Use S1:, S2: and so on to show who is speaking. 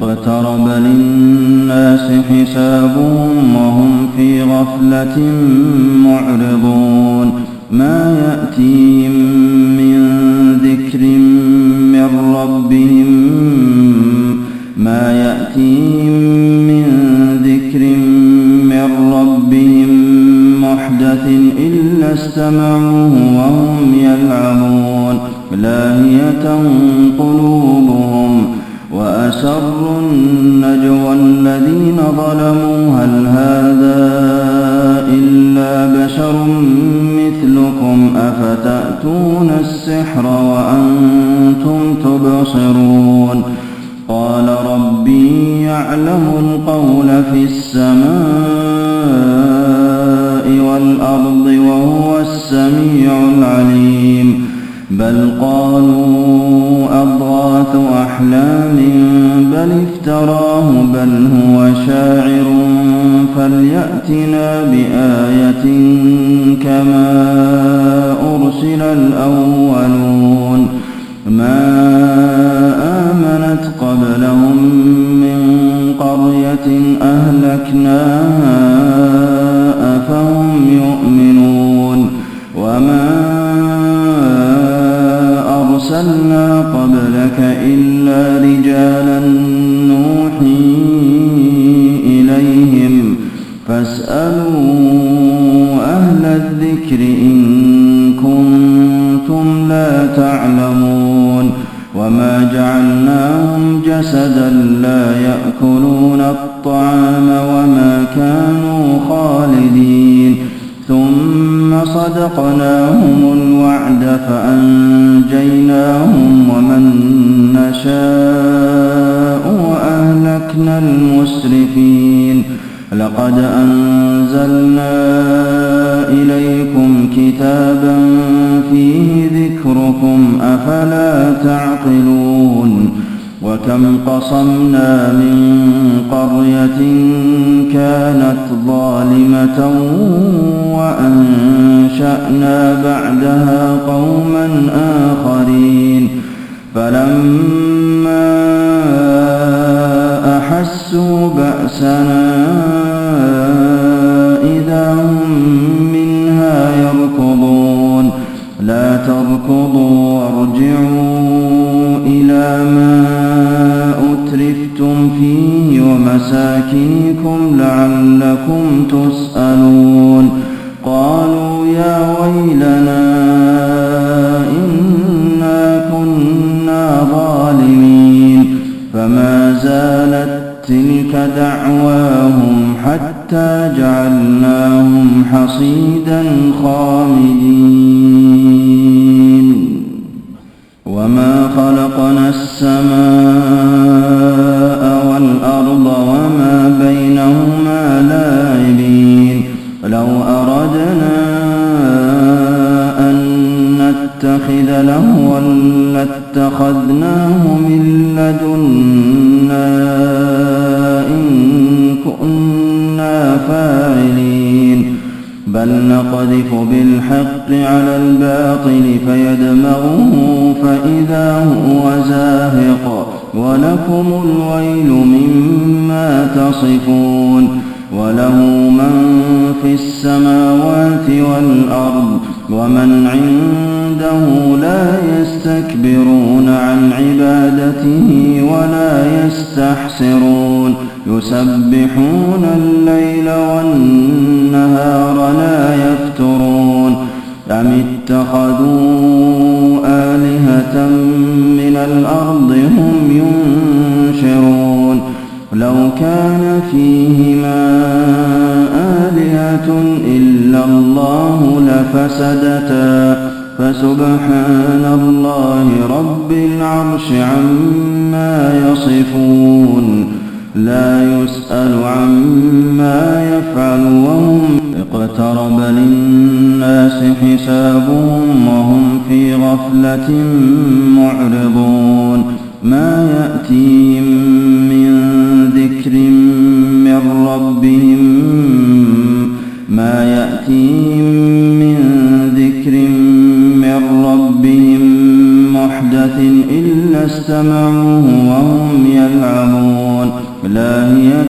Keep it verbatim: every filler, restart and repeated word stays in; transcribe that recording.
S1: اقترب للناس حسابهم وهم في غفلة معرضون ما يأتيهم من ذكر من ربهم ما يأتيهم من ذكر من ربهم محدث إلا استمعوه وهم يلعبون لاهية قلوبهم وأسروا النجوى الذين ظلموا هل هذا إلا بشر مثلكم أفتأتون السحر وأنتم تبصرون قال ربي يعلم القول في السماء والأرض وهو السميع العليم بل قالوا أضغاث أحلام بل افتراه بل هو شاعر فليأتنا بآية كما أرسل الأولون ما آمنت قبلهم من قرية أهلكناها أفهم يؤمنون وما أرسلنا قبلك إلا رجالا نوحي إليهم فاسألوا أهل الذكر إن كنتم لا تعلمون وما جعلناهم جسدا لا يأكلون الطعام وما كانوا خالدين ثم صدقناهم الوعد فأنجيناهم ومن نشاء وأهلكنا المسرفين لقد أنزلنا إليكم كتابا فيه ذكركم أفلا تعقلون وكم قصمنا من قرية كانت ظالمة وأنشأنا بعدها قوما آخرين فلما أحسوا بأسنا إذا هم منها يركضون لا تركضوا وارجعوا إلى ما أترفتم فيه ومساكنكم لعلكم تسألون قالوا يا ويلنا إنا كنا ظالمين فما زالت تلك دعواهم حتى جعلناهم حصيدا خامدين وما خلقنا السماء والأرض وما بينهما لاعبين لو أردنا أن نتخذ لهوا لاتخذناه من لدنا إن كنا فاعلين بل نقذف بالحق على الباطل فيدمغه فإذا هو زاهق ولكم الويل مما تصفون وله من في السماوات والأرض ومن عنده لا يستكبرون عن عبادته ولا يستحسرون يسبحون الليل والنهار لا يفترون أم اتخذوا آلهة من الأرض هم ينشرون لو كان فيهما آلهة إلا الله لفسدتا فسبحان الله رب العرش عما يصفون لا يسأل عما يفعل وهم اقترب للناس حسابهم وهم في غفلة معرضون ما يأتيهم من ذكر من ربهم ما يأتيهم من ذكر من ربهم محدث إلا استمعوه وهم يلعبون يسمعون لاهية